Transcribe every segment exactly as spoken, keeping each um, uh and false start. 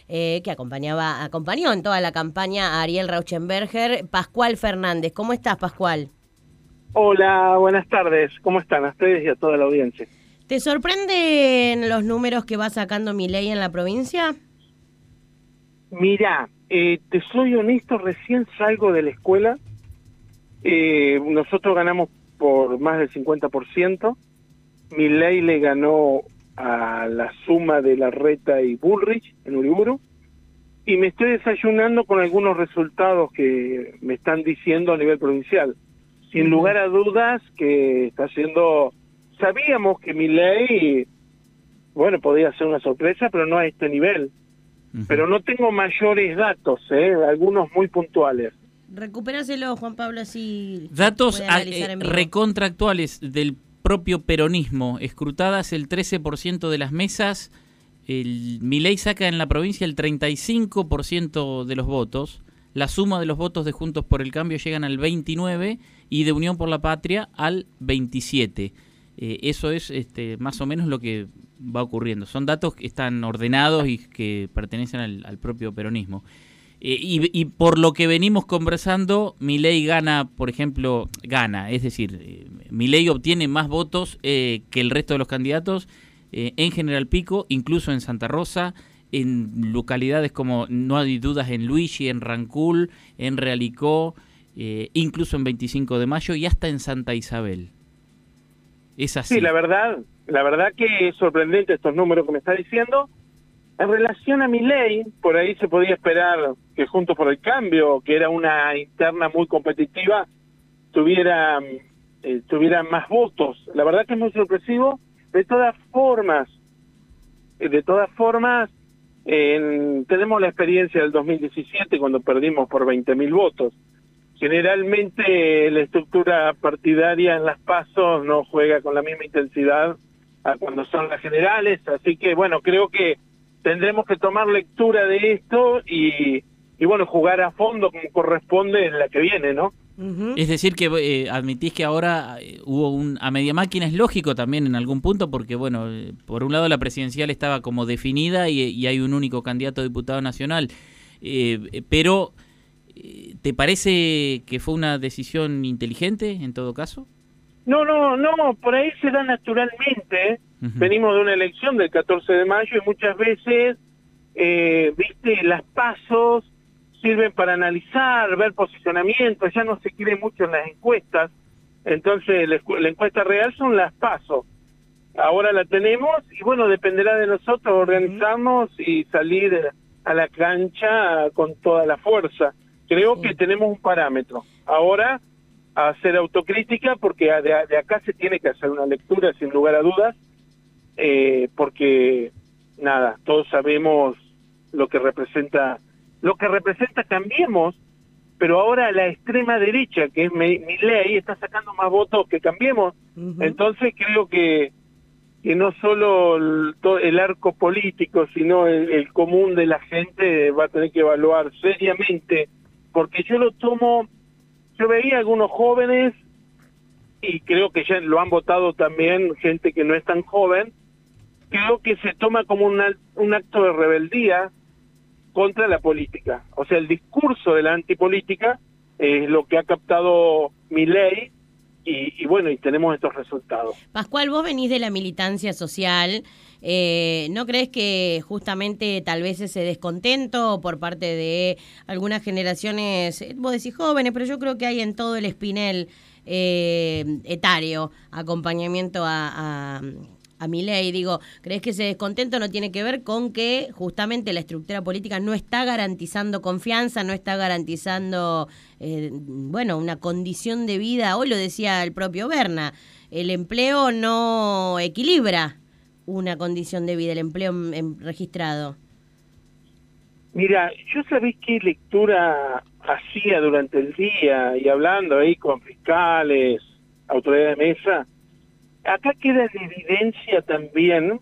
eh, que acompañaba, acompañó en toda la campaña a Ariel Rauschenberger, Pascual Fernández. ¿Cómo estás, Pascual? Hola, buenas tardes. ¿Cómo están a ustedes y a toda la audiencia? ¿Te sorprenden los números que va sacando Milei en la provincia? Mirá, eh, te soy honesto, recién salgo de la escuela. Eh, nosotros ganamos por más del cincuenta por ciento. Milei le ganó a la suma de Larreta y Bullrich en Uriburu. Y me estoy desayunando con algunos resultados que me están diciendo a nivel provincial. Sin lugar a dudas que está siendo... Sabíamos que Milei, bueno, podía ser una sorpresa, pero no a este nivel. Uh-huh. Pero no tengo mayores datos, ¿eh? Algunos muy puntuales. Recupéraselo, Juan Pablo, así... Datos eh, recontractuales del propio peronismo. Escrutadas el trece por ciento de las mesas, el Milei saca en la provincia el treinta y cinco por ciento de los votos. La suma de los votos de Juntos por el Cambio llegan al veintinueve por ciento y de Unión por la Patria al veintisiete por ciento. Eh, eso es este, más o menos lo que va ocurriendo. Son datos que están ordenados y que pertenecen al, al propio peronismo. Eh, y, y por lo que venimos conversando, Milei gana, por ejemplo, gana, es decir, eh, Milei obtiene más votos eh, que el resto de los candidatos eh, en General Pico, incluso en Santa Rosa, en localidades como, no hay dudas, en Luigi, en Rancul, en Realicó, eh, incluso en veinticinco de mayo y hasta en Santa Isabel. Es así. Sí, la verdad, la verdad que es sorprendente estos números que me está diciendo. En relación a Milei, por ahí se podía esperar que Juntos por el Cambio, que era una interna muy competitiva, tuviera, eh, tuviera más votos. La verdad que es muy sorpresivo. De todas formas, de todas formas, eh, tenemos la experiencia del dos mil diecisiete cuando perdimos por veinte mil votos. Generalmente la estructura partidaria en las PASO no juega con la misma intensidad a cuando son las generales, así que bueno, creo que tendremos que tomar lectura de esto y, y bueno, jugar a fondo como corresponde en la que viene, ¿no? Uh-huh. Es decir que eh, admitís que ahora eh, hubo un a media máquina, es lógico también en algún punto, porque bueno, eh, por un lado la presidencial estaba como definida y, y hay un único candidato a diputado nacional, eh, pero... ¿te parece que fue una decisión inteligente en todo caso? No, no, no, por ahí se da naturalmente. Uh-huh. Venimos de una elección del catorce de mayo y muchas veces, eh, viste, las pasos sirven para analizar, ver posicionamientos, ya no se quiere mucho en las encuestas, entonces la, la encuesta real son las pasos. Ahora la tenemos y bueno, dependerá de nosotros organizarnos uh-huh. y salir a la cancha con toda la fuerza. Creo que tenemos un parámetro. Ahora, hacer autocrítica, porque de, de acá se tiene que hacer una lectura, sin lugar a dudas, eh, porque, nada, todos sabemos lo que representa, lo que representa Cambiemos, pero ahora la extrema derecha, que es Milei, está sacando más votos que Cambiemos. Uh-huh. Entonces creo que, que no solo el, todo el arco político, sino el, el común de la gente va a tener que evaluar seriamente, porque yo lo tomo, yo veía algunos jóvenes, y creo que ya lo han votado también gente que no es tan joven, creo que se toma como un, un acto de rebeldía contra la política. O sea, el discurso de la antipolítica es lo que ha captado Milei, y, y bueno, y tenemos estos resultados. Pascual, vos venís de la militancia social, eh, ¿no crees que justamente tal vez ese descontento por parte de algunas generaciones, vos decís jóvenes, pero yo creo que hay en todo el espinel eh, etario acompañamiento a... a a Milei, digo, ¿crees que ese descontento no tiene que ver con que justamente la estructura política no está garantizando confianza, no está garantizando, eh, bueno, una condición de vida? Hoy lo decía el propio Berna, el empleo no equilibra una condición de vida, el empleo en, en registrado. Mira, yo sabés qué lectura hacía durante el día y hablando ahí con fiscales, autoridades de mesa. Acá queda en evidencia también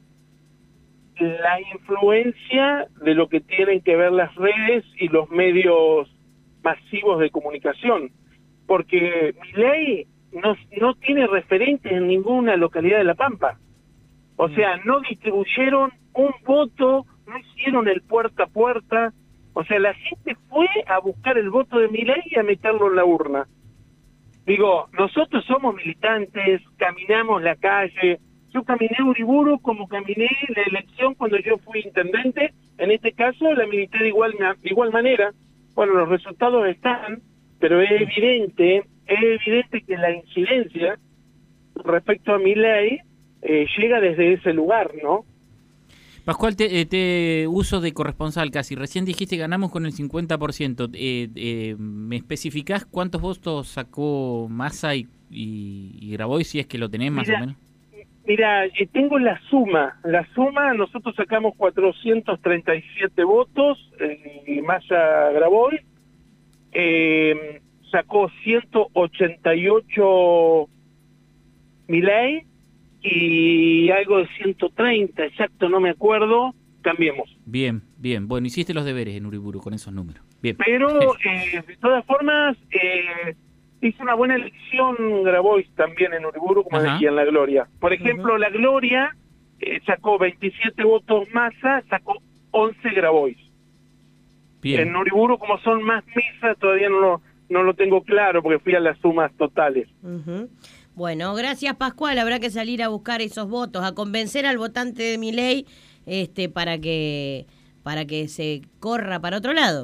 la influencia de lo que tienen que ver las redes y los medios masivos de comunicación, porque Milei no, no tiene referentes en ninguna localidad de La Pampa. O sea, no distribuyeron un voto, no hicieron el puerta a puerta. O sea, la gente fue a buscar el voto de Milei y a meterlo en la urna. Digo, nosotros somos militantes, caminamos la calle. Yo caminé Uriburu como caminé la elección cuando yo fui intendente. En este caso la milité de igual, de igual manera. Bueno, los resultados están, pero es evidente, es evidente que la incidencia respecto a Milei eh, llega desde ese lugar, ¿no? Pascual, te, te uso de corresponsal casi. Recién dijiste que ganamos con el cincuenta por ciento. Eh, eh, ¿Me especificás cuántos votos sacó Massa y, y, y Grabois, si es que lo tenés más Mira, o menos? Mira, tengo la suma. La suma, nosotros sacamos cuatrocientos treinta y siete votos, eh, Massa Grabois. Eh, sacó ciento ochenta y ocho Milei. Y algo de ciento treinta, exacto, no me acuerdo, Cambiemos. Bien, bien. Bueno, hiciste los deberes en Uriburu con esos números. Bien. Pero, eh, de todas formas, eh, hizo una buena elección Grabois también en Uriburu, como Ajá. decía, en La Gloria. Por ejemplo, Uh-huh. La Gloria eh, sacó veintisiete votos Massa, sacó once Grabois. Bien. En Uriburu, como son más misas, todavía no lo, no lo tengo claro, porque fui a las sumas totales. Uh-huh. Bueno, gracias Pascual, habrá que salir a buscar esos votos, a convencer al votante de Milei este, para que para que se corra para otro lado.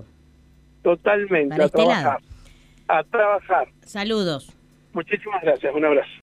Totalmente, para a este trabajar. lado. A trabajar. Saludos. Muchísimas gracias, un abrazo.